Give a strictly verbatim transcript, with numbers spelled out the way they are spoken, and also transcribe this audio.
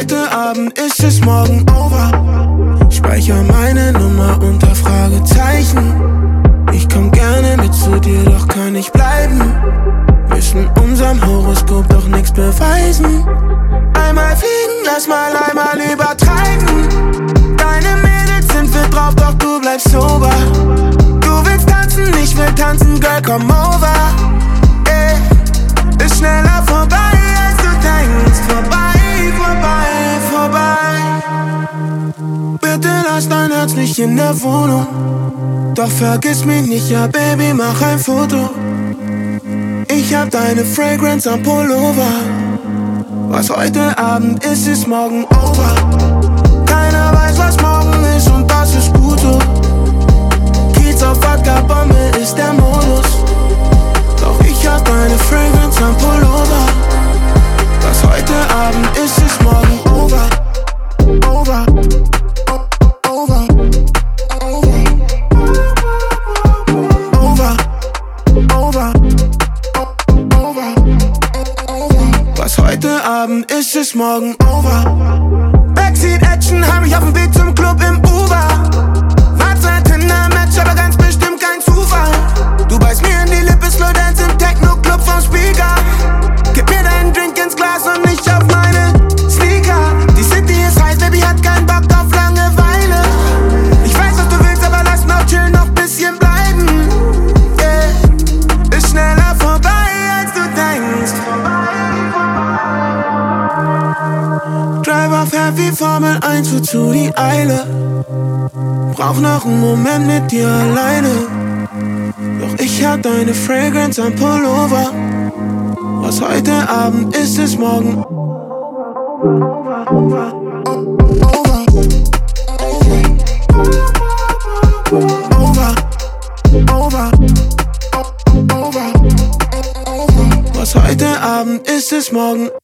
heute Abend ist es morgen over. Speicher meine Nummer unter Fragezeichen. Ich komm gerne mit zu dir, doch kann nicht bleiben. Müssen unserem Horoskop doch nix beweisen. Einmal fliegen, lass mal einmal übertreiben. Deine Mädels sind fit drauf, doch du bleibst sober. Du willst tanzen, ich will tanzen, Girl, come over. Ey, ist schneller vorbei, als du denkst. Vorbei, vorbei, vorbei. Bitte lass dein Herz nicht in der Wohnung. Doch vergiss mich nicht, ja Baby, mach ein Foto. Ich hab deine Fragrance am Pullover. Was heute Abend ist, ist morgen over. Keiner weiß, was morgen ist und das ist gut so. Kiez auf Wodka-Bombe ist der Modus. Doch ich hab deine Fragrance am Pullover. Was heute Abend ist, ist morgen over. Over. Over. Over. Over. Over. Was heute Abend ist, ist morgen over. Backseat-Action, hab ich auf dem Weg zum Club im Uber. Warte, Tinder-Match, aber ganz bestimmt kein Zufall. Du beißt mir in die Lippe, Slow Dance im Techno-Club vom Speaker. Gib mir deinen Drink ins Glas und nicht auf meine Sneaker. Die City ist heiß, Baby hat keinen Bock auf Langeweile. Ich weiß, was du willst, aber lass noch chillen, noch bisschen bleiben. Yeah. Ist schneller vorbei, als du denkst. Driver fährt wie Formel eins, wozu die Eile? Brauch noch einen Moment mit dir alleine. Doch ich hab deine Fragrance am Pullover. Was heute Abend ist, ist morgen over, over, over, over, over, over. Was heute Abend ist, ist morgen